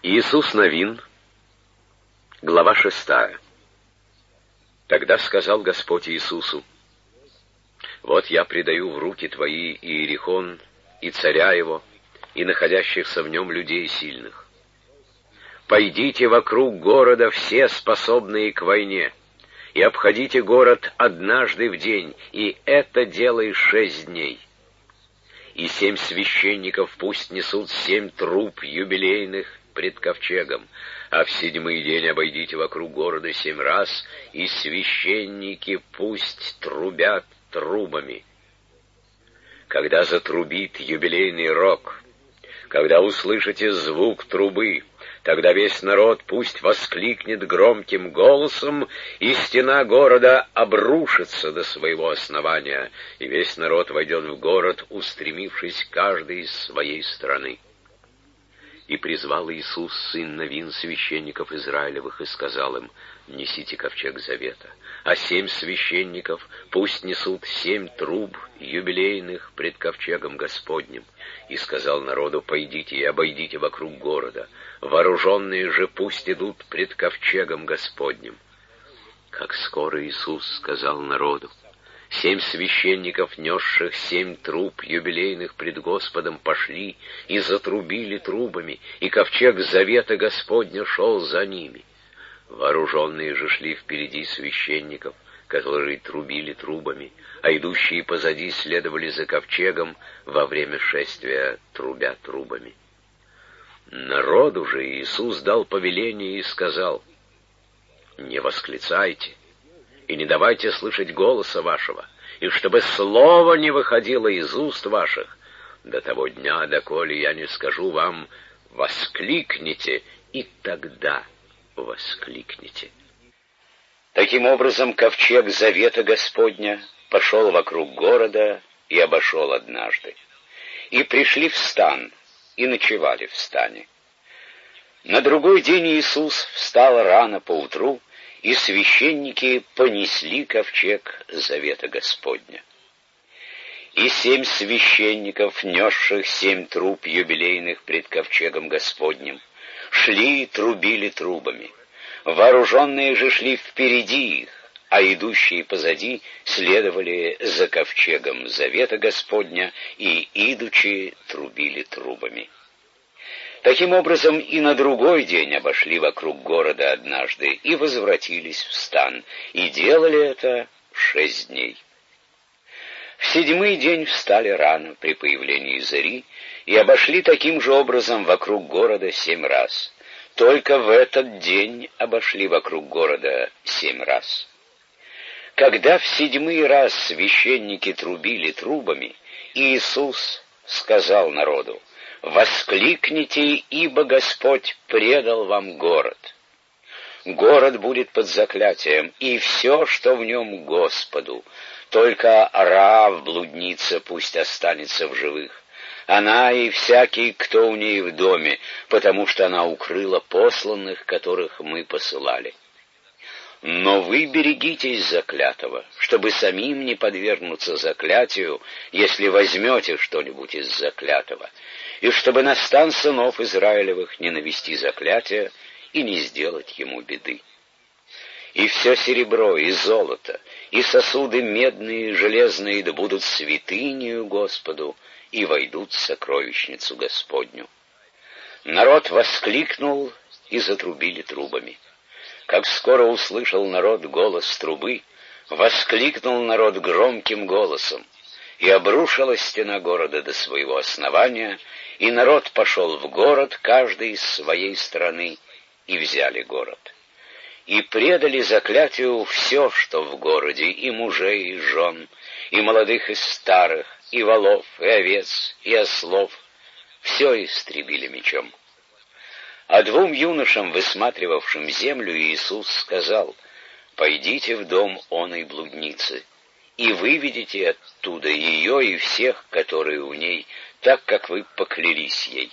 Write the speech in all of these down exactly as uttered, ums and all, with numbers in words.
Иисус Новин, глава шестая. Тогда сказал Господь Иисусу: «Вот я предаю в руки твои Иерихон, и царя его, и находящихся в нем людей сильных. Пойдите вокруг города все способные к войне, и обходите город однажды в день, и это делай шесть дней. И семь священников пусть несут семь труб юбилейных пред ковчегом, а в седьмой день обойдите вокруг города семь раз, и священники пусть трубят трубами. Когда затрубит юбилейный рог, когда услышите звук трубы, тогда весь народ пусть воскликнет громким голосом, и стена города обрушится до своего основания, и весь народ войдет в город, устремившись каждый из своей стороны». И призвал Иисус, сын Новин, священников Израилевых, и сказал им: «Несите ковчег завета, а семь священников пусть несут семь труб юбилейных пред ковчегом Господним». И сказал народу: «Пойдите и обойдите вокруг города, вооруженные же пусть идут пред ковчегом Господним». Как скоро Иисус сказал народу, семь священников, несших семь труб юбилейных пред Господом, пошли и затрубили трубами, и ковчег завета Господня шел за ними. Вооруженные же шли впереди священников, которые трубили трубами, а идущие позади следовали за ковчегом во время шествия, трубя трубами. Народу же Иисус дал повеление и сказал: «Не восклицайте и не давайте слышать голоса вашего, и чтобы слово не выходило из уст ваших до того дня, доколе я не скажу вам: воскликните, и тогда воскликните». Таким образом, ковчег завета Господня пошел вокруг города и обошел однажды. И пришли в стан, и ночевали в стане. На другой день Иисус встал рано поутру, и священники понесли ковчег завета Господня. И семь священников, несших семь труб юбилейных пред ковчегом Господним, шли и трубили трубами. Вооруженные же шли впереди их, а идущие позади следовали за ковчегом завета Господня и, идучи, трубили трубами. Таким образом, и на другой день обошли вокруг города однажды и возвратились в стан, и делали это шесть дней. В седьмой день встали рано при появлении зари и обошли таким же образом вокруг города семь раз. Только в этот день обошли вокруг города семь раз. Когда в седьмой раз священники трубили трубами, Иисус сказал народу: «Воскликните, ибо Господь предал вам город. Город будет под заклятием, и все, что в нем, Господу. Только Раав, блудница, пусть останется в живых. Она и всякий, кто у ней в доме, потому что она укрыла посланных, которых мы посылали. Но вы берегитесь заклятого, чтобы самим не подвергнуться заклятию, если возьмете что-нибудь из заклятого, и чтобы на стан сынов Израилевых не навести заклятия и не сделать ему беды. И все серебро, и золото, и сосуды медные и железные да будут святынею Господу, и войдут в сокровищницу Господню». Народ воскликнул, и затрубили трубами. Как скоро услышал народ голос трубы, воскликнул народ громким голосом, и обрушилась стена города до своего основания, и народ пошел в город, каждый из своей стороны, и взяли город. И предали заклятию все, что в городе, и мужей, и жен, и молодых, и старых, и волов, и овец, и ослов. Все истребили мечом. А двум юношам, высматривавшим землю, Иисус сказал: «Пойдите в дом оной блудницы, и выведите оттуда ее и всех, которые у ней, так, как вы поклялись ей».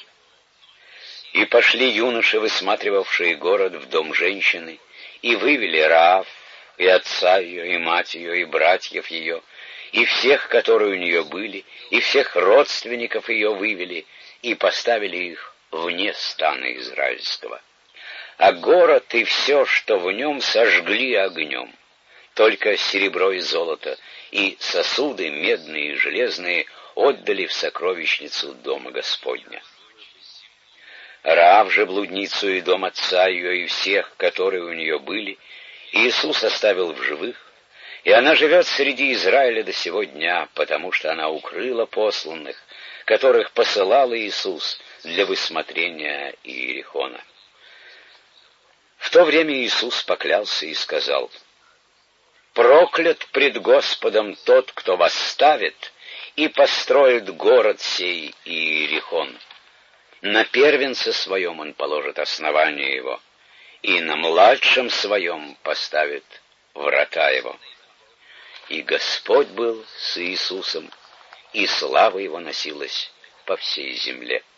И пошли юноши, высматривавшие город, в дом женщины, и вывели Раав, и отца ее, и мать ее, и братьев ее, и всех, которые у нее были, и всех родственников ее вывели, и поставили их вне стана израильского. А город и все, что в нем, сожгли огнем. Только серебро и золото и сосуды медные и железные отдали в сокровищницу дома Господня. Раав же блудницу и дом отца ее, и всех, которые у нее были, Иисус оставил в живых, и она живет среди Израиля до сего дня, потому что она укрыла посланных, которых посылал Иисус для высмотрения Иерихона. В то время Иисус поклялся и сказал: «Проклят пред Господом тот, кто восставит и построит город сей Иерихон. На первенце своем он положит основание его, и на младшем своем поставит врата его». И Господь был с Иисусом, и слава его носилась по всей земле.